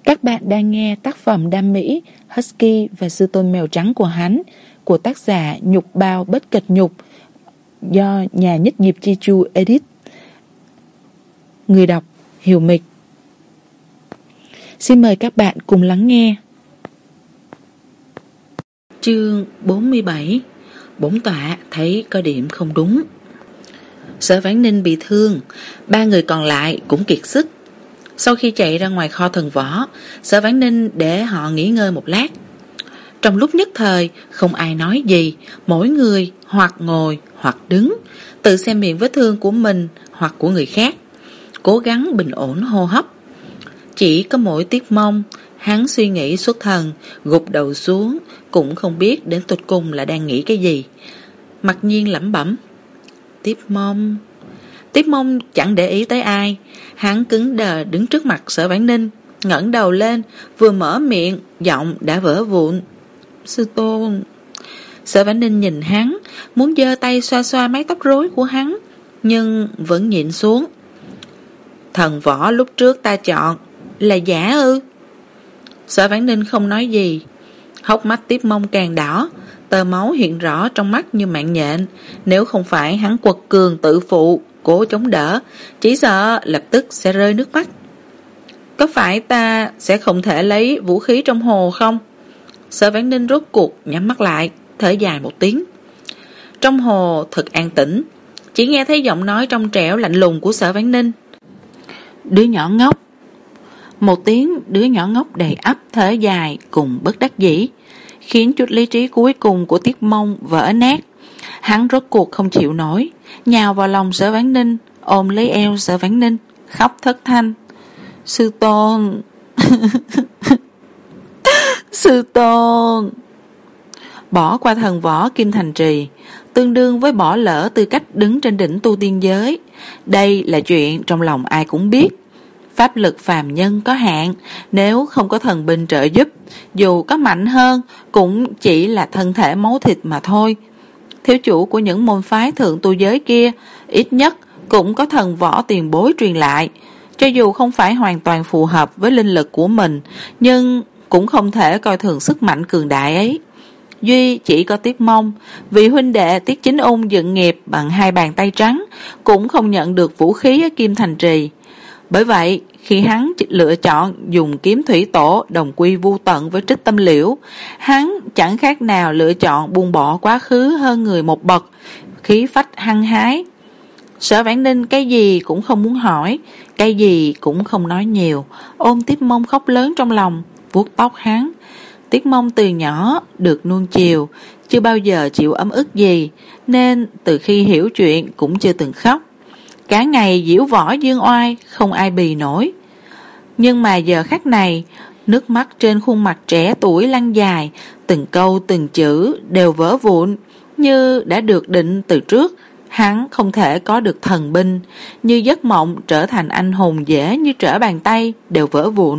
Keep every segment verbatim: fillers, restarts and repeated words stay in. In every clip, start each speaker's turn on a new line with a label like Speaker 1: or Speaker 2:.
Speaker 1: Các bạn đang nghe tác phẩm đam mỹ Husky và Sư Tôn Mèo Trắng của hắn của tác giả Nhục Bao Bất Kịch Nhục do nhà Nhất Diệp Chi Chu edit. Người đọc Hiểu Mịch. Xin mời các bạn cùng lắng nghe. Chương bốn mươi bảy. Bổn tọa thấy có điểm không đúng. Sở Vãn Ninh bị thương, ba người còn lại cũng kiệt sức. Sau khi chạy ra ngoài kho thần võ, Sở Vãn Ninh để họ nghỉ ngơi một lát. Trong lúc nhất thời không ai nói gì, mỗi người hoặc ngồi hoặc đứng, tự xem miệng vết thương của mình hoặc của người khác, cố gắng bình ổn hô hấp. Chỉ có mỗi Tiết Mông, hắn suy nghĩ xuất thần, gục đầu xuống, cũng không biết đến tột cùng là đang nghĩ cái gì. Mặc nhiên lẩm bẩm: Tiết Mông. Tiết Mông chẳng để ý tới ai, hắn cứng đờ đứng trước mặt Sở Vãn Ninh, ngẩng đầu lên, vừa mở miệng, giọng đã vỡ vụn: Sư Tôn. Sở Vãn Ninh nhìn hắn, muốn giơ tay xoa xoa mái tóc rối của hắn, nhưng vẫn nhịn xuống. Thần võ lúc trước ta chọn là giả ư? Sở Vãn Ninh không nói gì. Hốc mắt Tiết Mông càng đỏ, tơ máu hiện rõ trong mắt như mạng nhện. Nếu không phải hắn quật cường tự phụ, cố chống đỡ, chỉ sợ lập tức sẽ rơi nước mắt. Có phải ta sẽ không thể lấy vũ khí trong hồ không? Sở Vãn Ninh rốt cuộc nhắm mắt lại, thở dài một tiếng. Trong hồ thật an tĩnh, chỉ nghe thấy giọng nói trong trẻo lạnh lùng của Sở Vãn Ninh: Đứa nhỏ ngốc. Một tiếng đứa nhỏ ngốc đầy ắp thở dài cùng bất đắc dĩ, khiến chút lý trí cuối cùng của Tiết Mông vỡ nát. Hắn rốt cuộc không chịu nổi, nhào vào lòng Sở Vãn Ninh, ôm lấy eo Sở Vãn Ninh, khóc thất thanh: Sư Tôn. Sư Tôn. Bỏ qua thần võ Kim Thành Trì, tương đương với bỏ lỡ tư cách đứng trên đỉnh tu tiên giới. Đây là chuyện trong lòng ai cũng biết. Pháp lực phàm nhân có hạn, nếu không có thần binh trợ giúp, dù có mạnh hơn cũng chỉ là thân thể máu thịt mà thôi. Thiếu chủ của những môn phái thượng tu giới kia ít nhất cũng có thần võ tiền bối truyền lại, cho dù không phải hoàn toàn phù hợp với linh lực của mình, nhưng cũng không thể coi thường sức mạnh cường đại ấy. Duy chỉ có Tiết Mông, vị huynh đệ Tiết Chính Ung dựng nghiệp bằng hai bàn tay trắng, cũng không nhận được vũ khí ở Kim Thành Trì. Bởi vậy, khi hắn lựa chọn dùng kiếm thủy tổ đồng quy vu tận với Trích Tâm Liễu, hắn chẳng khác nào lựa chọn buông bỏ quá khứ hơn người một bậc, khí phách hăng hái. Sở Vãn Ninh cái gì cũng không muốn hỏi, cái gì cũng không nói nhiều, ôm Tiết Mông khóc lớn trong lòng, vuốt tóc hắn. Tiết Mông từ nhỏ được nuông chiều, chưa bao giờ chịu ấm ức gì, nên từ khi hiểu chuyện cũng chưa từng khóc. Cả ngày diễu võ dương oai, không ai bì nổi. Nhưng mà giờ khắc này, nước mắt trên khuôn mặt trẻ tuổi lăn dài, từng câu từng chữ đều vỡ vụn, như đã được định từ trước. Hắn không thể có được thần binh, như giấc mộng trở thành anh hùng dễ như trở bàn tay, đều vỡ vụn.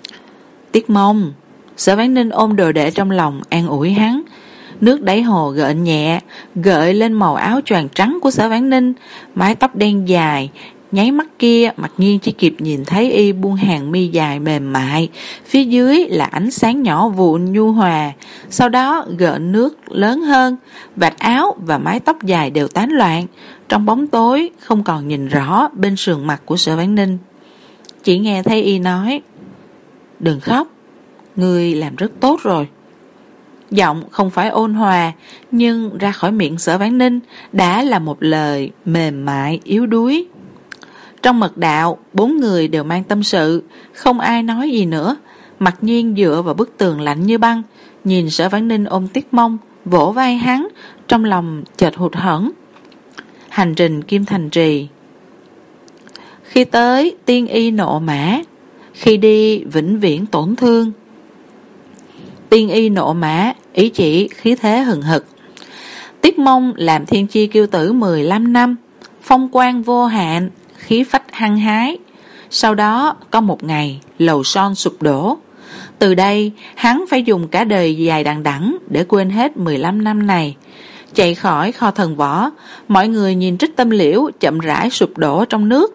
Speaker 1: Tiết Mông. Sở Vãn Ninh ôm đồ đệ trong lòng, an ủi hắn. Nước đáy hồ gợn nhẹ, gợi lên màu áo choàng trắng của Sở Vãn Ninh, mái tóc đen dài. Nháy mắt kia, Mặc Nhiên chỉ kịp nhìn thấy y buông hàng mi dài mềm mại, phía dưới là ánh sáng nhỏ vụn nhu hòa. Sau đó gợn nước lớn hơn, vạt áo và mái tóc dài đều tán loạn, trong bóng tối không còn nhìn rõ bên sườn mặt của Sở Vãn Ninh. Chỉ nghe thấy y nói: Đừng khóc, ngươi làm rất tốt rồi. Giọng không phải ôn hòa, nhưng ra khỏi miệng Sở Vãn Ninh đã là một lời mềm mại yếu đuối. Trong mật đạo, bốn người đều mang tâm sự, không ai nói gì nữa. Mặc Nhiên dựa vào bức tường lạnh như băng, nhìn Sở Vãn Ninh ôm Tiết Mông, vỗ vai hắn, trong lòng chợt hụt hẫng. Hành trình Kim Thành Trì. Khi tới tiên y nộ mã, khi đi vĩnh viễn tổn thương. Tiên y nộ mã, ý chỉ khí thế hừng hực. Tiết Mông làm thiên chi kiêu tử mười lăm năm, phong quang vô hạn, khí phách hăng hái. Sau đó có một ngày lầu son sụp đổ. Từ đây hắn phải dùng cả đời dài đằng đẵng để quên hết mười lăm năm này. Chạy khỏi kho thần võ, mọi người nhìn Trích Tâm Liễu chậm rãi sụp đổ trong nước.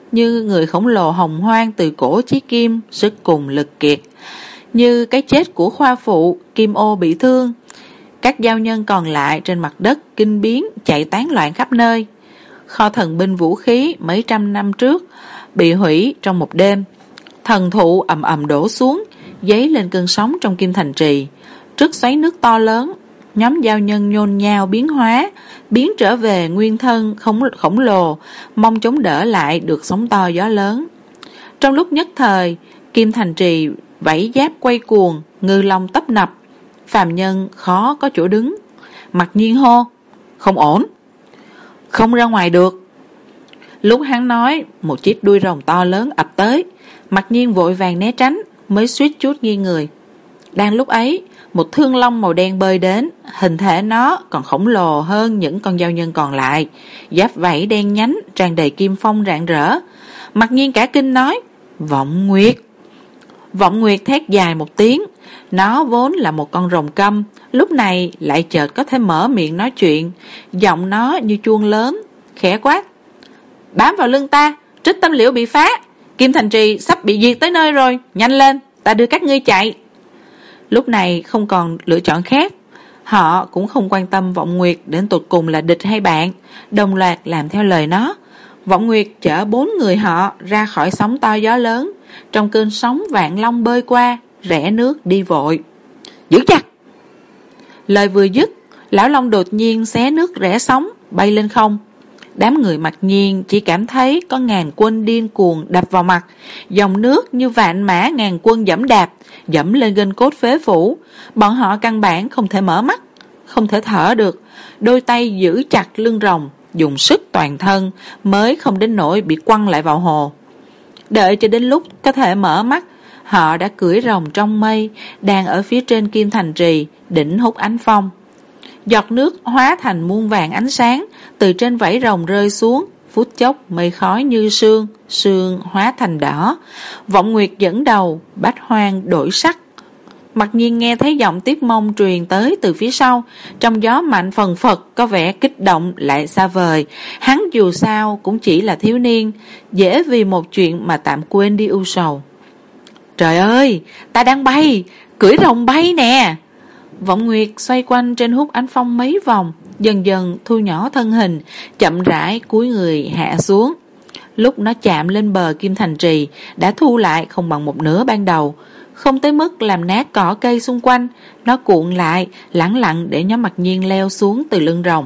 Speaker 1: như người khổng lồ hồng hoang từ cổ chí kim, sức cùng lực kiệt. Như cái chết của khoa phụ, Kim Ô bị thương, các giao nhân còn lại trên mặt đất kinh biến chạy tán loạn khắp nơi. Kho thần binh vũ khí mấy trăm năm trước bị hủy trong một đêm. Thần thụ ầm ầm đổ xuống, dấy lên cơn sóng trong Kim Thành Trì. Trước xoáy nước to lớn, nhóm giao nhân nhôn nhao biến hóa, biến trở về nguyên thân khổng, khổng lồ, mong chống đỡ lại được sóng to gió lớn. Trong lúc nhất thời, Kim Thành Trì vảy giáp quay cuồng, ngư long tấp nập, phàm nhân khó có chỗ đứng. Mặc Nhiên hô: không ổn, không ra ngoài được. Lúc hắn nói, một chiếc đuôi rồng to lớn ập tới. Mặc Nhiên vội vàng né tránh, mới suýt chút nghiêng người. Đang lúc ấy, một thương long màu đen bơi đến, hình thể nó còn khổng lồ hơn những con giao nhân còn lại, giáp vảy đen nhánh tràn đầy kim phong rạng rỡ. Mặc Nhiên cả kinh nói: Vọng Nguyệt. Vọng Nguyệt thét dài một tiếng. Nó vốn là một con rồng câm, lúc này lại chợt có thể mở miệng nói chuyện. Giọng nó như chuông lớn, khẽ quát: bám vào lưng ta, Trích Tâm Liễu bị phá, Kim Thành Trì sắp bị diệt tới nơi rồi, nhanh lên, ta đưa các ngươi chạy. Lúc này không còn lựa chọn khác, họ cũng không quan tâm Vọng Nguyệt đến tột cùng là địch hay bạn, đồng loạt làm theo lời nó. Vọng Nguyệt chở bốn người họ ra khỏi sóng to gió lớn, trong cơn sóng vạn long bơi qua, rẽ nước đi vội. Giữ chặt! Lời vừa dứt, lão long đột nhiên xé nước rẽ sóng, bay lên không. Đám người Mặc Nhiên chỉ cảm thấy có ngàn quân điên cuồng đập vào mặt, dòng nước như vạn mã ngàn quân dẫm đạp, dẫm lên gân cốt phế phủ. Bọn họ căn bản không thể mở mắt, không thể thở được, đôi tay giữ chặt lưng rồng, dùng sức toàn thân mới không đến nỗi bị quăng lại vào hồ. Đợi cho đến lúc có thể mở mắt, họ đã cưỡi rồng trong mây, đang ở phía trên Kim Thành Trì, đỉnh hút ánh phong. Giọt nước hóa thành muôn vàng ánh sáng, từ trên vảy rồng rơi xuống, phút chốc mây khói như sương, sương hóa thành đỏ. Vọng Nguyệt dẫn đầu, bách hoang đổi sắc. Mặc Nhiên nghe thấy giọng Tiết Mông truyền tới từ phía sau, trong gió mạnh phần phật, có vẻ kích động lại xa vời. Hắn dù sao cũng chỉ là thiếu niên, dễ vì một chuyện mà tạm quên đi ưu sầu. Trời ơi, ta đang bay, cưỡi rồng bay nè. Vọng Nguyệt xoay quanh trên hút ánh phong mấy vòng, dần dần thu nhỏ thân hình, chậm rãi cúi người hạ xuống. Lúc nó chạm lên bờ Kim Thành Trì, đã thu lại không bằng một nửa ban đầu, không tới mức làm nát cỏ cây xung quanh. Nó cuộn lại, lẳng lặng để nhóm Mặc Nhiên leo xuống từ lưng rồng.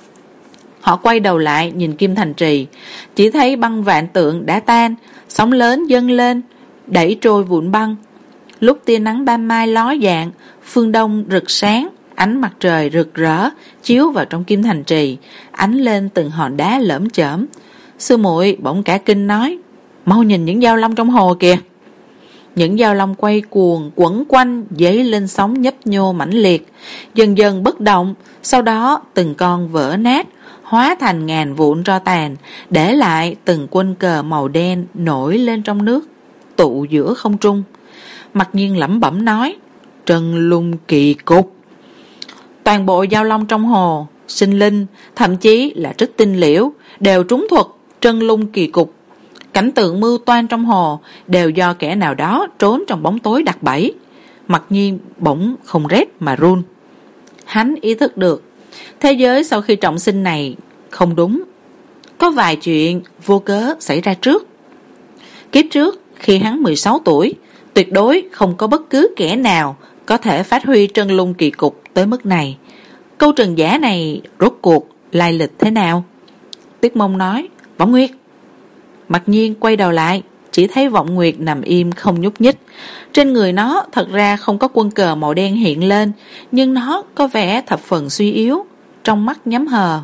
Speaker 1: Họ quay đầu lại nhìn Kim Thành Trì, chỉ thấy băng vạn tượng đã tan, sóng lớn dâng lên, đẩy trôi vụn băng. Lúc tia nắng ban mai ló dạng, phương đông rực sáng, ánh mặt trời rực rỡ chiếu vào trong Kim Thành Trì, ánh lên từng hòn đá lởm chởm. Sư muội bỗng cả kinh nói: mau nhìn những dao long trong hồ kìa. Những dao long quay cuồng quẩn quanh, dấy lên sóng nhấp nhô mãnh liệt, dần dần bất động, sau đó từng con vỡ nát, hóa thành ngàn vụn tro tàn, để lại từng quân cờ màu đen nổi lên trong nước, tụ giữa không trung. Mặc Nhiên lẩm bẩm nói: Trân Lung Kỳ Cục. Toàn bộ dao long trong hồ, Sinh Linh, thậm chí là Trích Tinh Liễu đều trúng thuật Trân Lung Kỳ Cục. Cảnh tượng mưu toan trong hồ đều do kẻ nào đó trốn trong bóng tối đặt bẫy. Mặc Nhiên bỗng không rét mà run. Hắn ý thức được thế giới sau khi trọng sinh này không đúng, có vài chuyện vô cớ xảy ra trước. Kiếp trước khi hắn mười sáu tuổi, tuyệt đối không có bất cứ kẻ nào có thể phát huy Trân Lung Kỳ Cục tới mức này. Câu trần giả này rốt cuộc lai lịch thế nào? Tiết Mông nói: Vọng Nguyệt. Mặc Nhiên quay đầu lại, chỉ thấy Vọng Nguyệt nằm im không nhúc nhích. Trên người nó thật ra không có quân cờ màu đen hiện lên, nhưng nó có vẻ thập phần suy yếu, trong mắt nhắm hờ.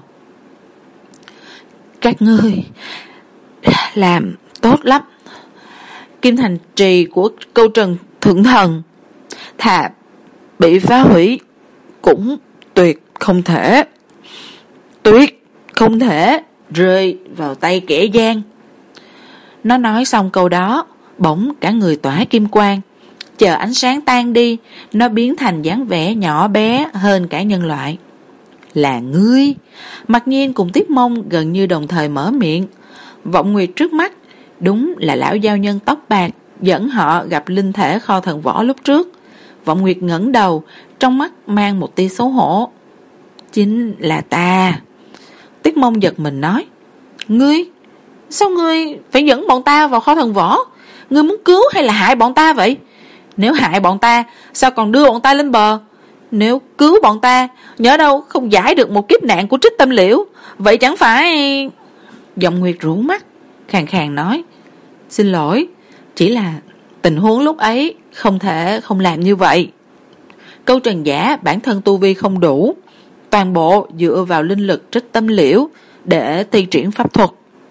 Speaker 1: Các ngươi làm tốt lắm. Kim Thành Trì của Câu Trần Thượng Thần thà bị phá hủy cũng tuyệt không thể, tuyệt không thể rơi vào tay kẻ gian. Nó nói xong câu đó, bỗng cả người tỏa kim quang, chờ ánh sáng tan đi, nó biến thành dáng vẻ nhỏ bé hơn cả nhân loại. Là ngươi? Mặc Nhiên cùng Tiết Mông gần như đồng thời mở miệng. Vọng Nguyệt trước mắt Đúng là lão giao nhân tóc bạc dẫn họ gặp linh thể kho thần võ lúc trước. Vọng Nguyệt ngẩng đầu, trong mắt mang một tia xấu hổ. Chính là ta. Tiết Mông giật mình nói, ngươi, sao ngươi phải dẫn bọn ta vào kho thần võ? Ngươi muốn cứu hay là hại bọn ta vậy? Nếu hại bọn ta, sao còn đưa bọn ta lên bờ? Nếu cứu bọn ta, nhỡ đâu không giải được một kiếp nạn của Trích Tâm Liễu, vậy chẳng phải... Vọng Nguyệt rũ mắt, khàn khàn nói, xin lỗi, chỉ là tình huống lúc ấy không thể không làm như vậy. Câu Trần Giả bản thân tu vi không đủ, toàn bộ dựa vào linh lực Trích Tâm Liễu để thi triển pháp thuật.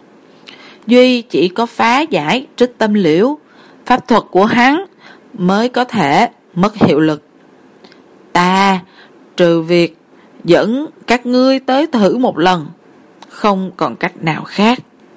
Speaker 1: Duy chỉ có phá giải Trích Tâm Liễu, pháp thuật của hắn mới có thể mất hiệu lực. Ta trừ việc dẫn các ngươi tới thử một lần, không còn cách nào khác.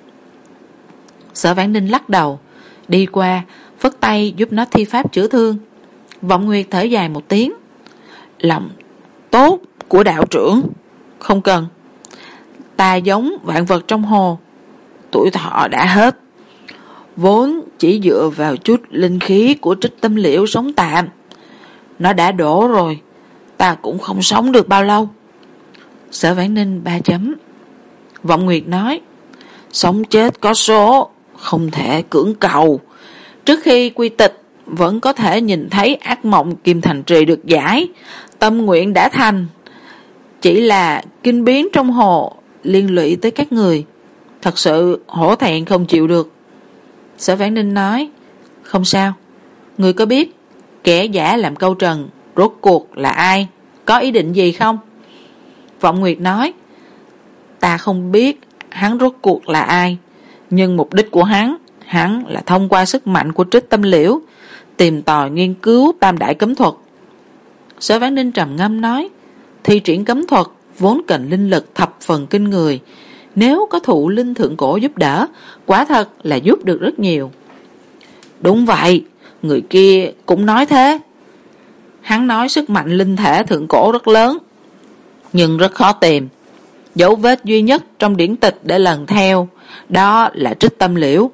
Speaker 1: Sở Vãn Ninh lắc đầu, đi qua phất tay giúp nó thi pháp chữa thương. Vọng Nguyệt thở dài một tiếng, lòng tốt của đạo trưởng không cần. Ta giống vạn vật trong hồ, tuổi thọ đã hết, vốn chỉ dựa vào chút linh khí của Trích Tâm Liễu sống tạm. Nó đã đổ rồi, ta cũng không sống được bao lâu. Sở Vãn Ninh ba chấm. Vọng Nguyệt nói, sống chết có số, không thể cưỡng cầu. Trước khi quy tịch vẫn có thể nhìn thấy ác mộng Kim Thành Trì được giải, tâm nguyện đã thành. Chỉ là kinh biến trong hồ liên lụy tới các người, thật sự hổ thẹn không chịu được. Sở Vãn Ninh nói, không sao, người có biết kẻ giả làm câu trần rốt cuộc là ai, có ý định gì không? Vọng Nguyệt nói, ta không biết hắn rốt cuộc là ai, nhưng mục đích của hắn hắn là thông qua sức mạnh của Trích Tâm Liễu tìm tòi nghiên cứu tam đại cấm thuật. Sở Vãn Ninh trầm ngâm nói, thi triển cấm thuật vốn cần linh lực thập phần kinh người, nếu có thụ linh thượng cổ giúp đỡ, quả thật là giúp được rất nhiều. Đúng vậy, người kia cũng nói thế. Hắn nói sức mạnh linh thể thượng cổ rất lớn, nhưng rất khó tìm. Dấu vết duy nhất trong điển tịch để lần theo, đó là Trích Tâm Liễu.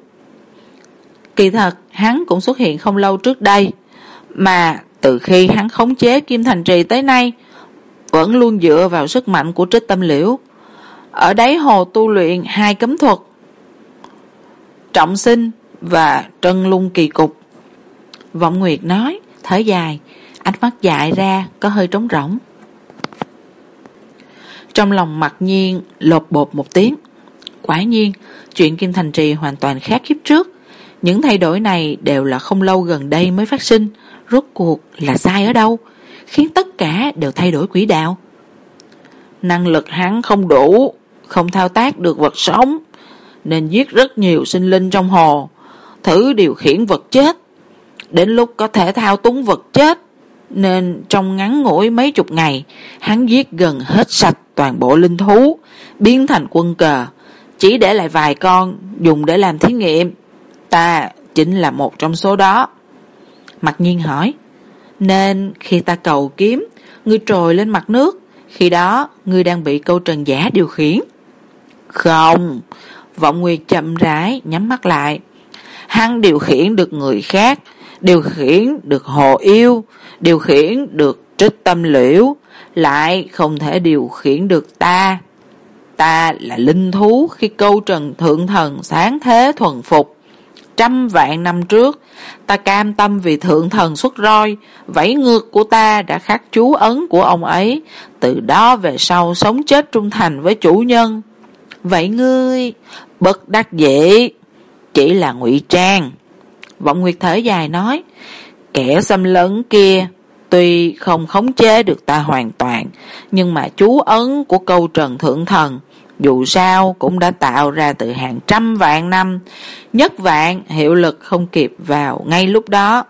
Speaker 1: Kỳ thật, hắn cũng xuất hiện không lâu trước đây, mà từ khi hắn khống chế Kim Thành Trì tới nay, vẫn luôn dựa vào sức mạnh của Trích Tâm Liễu. Ở đáy hồ tu luyện hai cấm thuật, Trọng Sinh và Trân Lung Kỳ Cục. Vọng Nguyệt nói, thở dài, ánh mắt dại ra có hơi trống rỗng. Trong lòng Mặc Nhiên lột bột một tiếng. Quả nhiên, chuyện Kim Thành Trì hoàn toàn khác kiếp trước. Những thay đổi này đều là không lâu gần đây mới phát sinh. Rốt cuộc là sai ở đâu, khiến tất cả đều thay đổi quỹ đạo? Năng lực hắn không đủ, không thao tác được vật sống, nên giết rất nhiều sinh linh trong hồ, thử điều khiển vật chết. Đến lúc có thể thao túng vật chết, nên trong ngắn ngủi mấy chục ngày, hắn giết gần hết sạch toàn bộ linh thú, biến thành quân cờ, chỉ để lại vài con dùng để làm thí nghiệm. Ta chính là một trong số đó. Mặc Nhiên hỏi, nên khi ta cầu kiếm, ngươi trồi lên mặt nước, khi đó ngươi đang bị Câu Trần Giả điều khiển? Không. Vọng Nguyệt chậm rãi nhắm mắt lại. Hắn điều khiển được người khác, điều khiển được hồ yêu, điều khiển được Trích Tâm Liễu, lại không thể điều khiển được ta. Ta là linh thú khi Câu Trần Thượng Thần sáng thế thuần phục. Trăm vạn năm trước, ta cam tâm vì Thượng Thần xuất roi, vẫy ngược của ta đã khắc chú ấn của ông ấy, từ đó về sau sống chết trung thành với chủ nhân. Vậy ngươi bất đắc dĩ, chỉ là ngụy trang. Vọng Nguyệt thở dài nói, kẻ xâm lấn kia tuy không khống chế được ta hoàn toàn, nhưng mà chú ấn của Câu Trần Thượng Thần dù sao cũng đã tạo ra từ hàng trăm vạn năm, nhất vạn hiệu lực không kịp vào ngay lúc đó.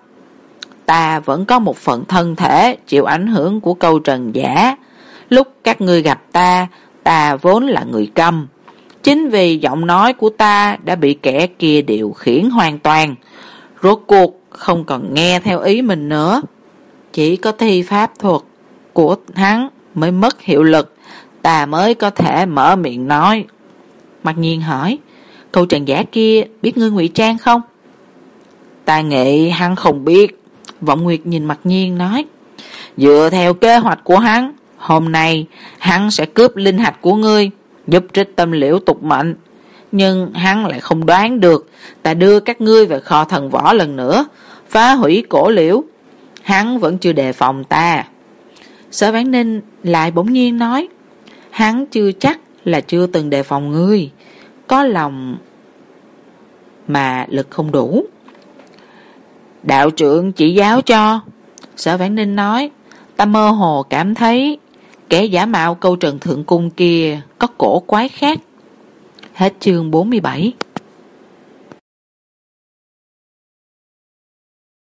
Speaker 1: Ta vẫn có một phần thân thể chịu ảnh hưởng của Câu Trần Giả. Lúc các ngươi gặp ta, ta vốn là người câm. Chính vì giọng nói của ta đã bị kẻ kia điều khiển hoàn toàn, rốt cuộc không còn nghe theo ý mình nữa. Chỉ có thi pháp thuật của hắn mới mất hiệu lực, ta mới có thể mở miệng nói. Mặc Nhiên hỏi, Câu trần giả kia biết ngươi ngụy trang không? Ta nghĩ hắn không biết. Vọng Nguyệt nhìn Mặc Nhiên nói, dựa theo kế hoạch của hắn, hôm nay hắn sẽ cướp linh hạch của ngươi, giúp trích tâm liễu tục mệnh. Nhưng hắn lại không đoán được ta đưa các ngươi về kho thần võ lần nữa, phá hủy cổ liễu. Hắn vẫn chưa đề phòng ta. Sở Vãn Ninh lại bỗng nhiên nói, hắn chưa chắc là chưa từng đề phòng ngươi, có lòng mà lực không đủ. Đạo trưởng chỉ giáo cho. Sở Vãn Ninh nói, ta mơ hồ cảm thấy kẻ giả mạo câu Trần Thượng Cung kia có cổ quái khác. Hết chương bốn mươi bảy.